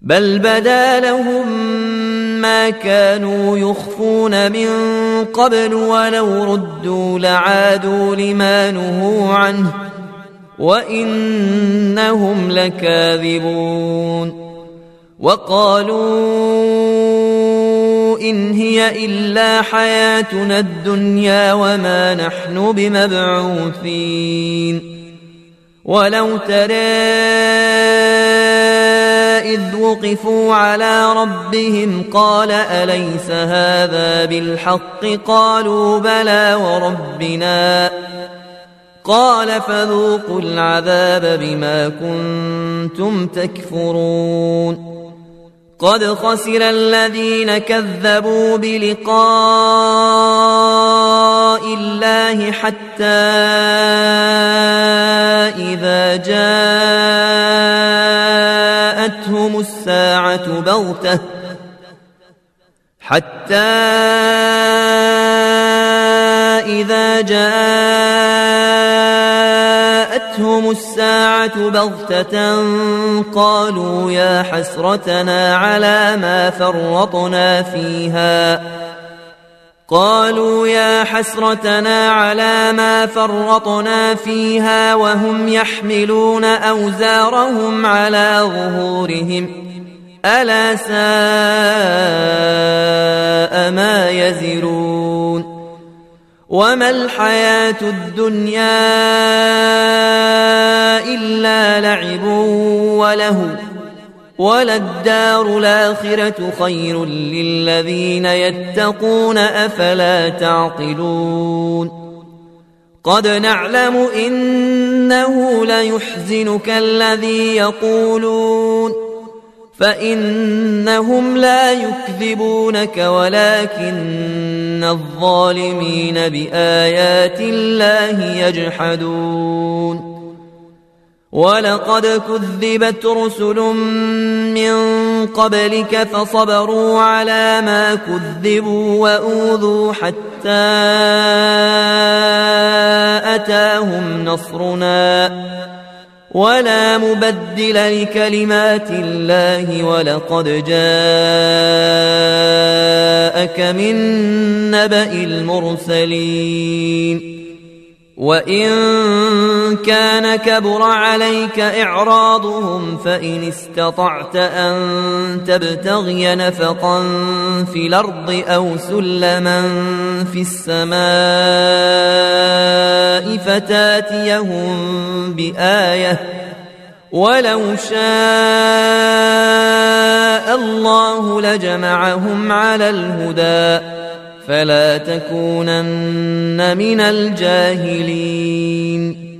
بل بدا لهم ما كانوا يخفون من قبل ولو ردوا لعادوا لما نهوا عنه وإنهم لكاذبون وقالوا إن هي إلا حياتنا الدنيا وما نحن بمبعوثين ولو ترى إذ وقفوا على ربهم قال أليس هذا بالحق قالوا بلى وربنا قال فذوقوا العذاب بما كنتم تكفرون قد خسر الذين كذبوا بلقاء الله حتى إذا جاءتهم الساعة بغتة قالوا يا حسرتنا على ما فرطنا فيها وهم يحملون أوزارهم على ظهورهم ألا ساء ما يزرون وما الحياة الدنيا إلا لعب ولهو وللدار الآخرة خير للذين يتقون أفلا تعقلون قد نعلم إنه ليحزنك الذي يقولون فإنهم لا يكذبونك ولكن الظالمين بآيات الله يجحدون ولقد كذبت رسل من قبلك فصبروا على ما كذبوا وأوذوا حتى أتاهم نصرنا ولا مبدل لكلمات الله ولقد جاءك من نبأ المرسلين وإن كان كبر عليك إعراضهم فإن استطعت أن تبتغي نفقا في الأرض أو سلما في السماء فتاتيهم بآية ولو شاء الله لجمعهم على الهدى فلا تكونن من الجاهلين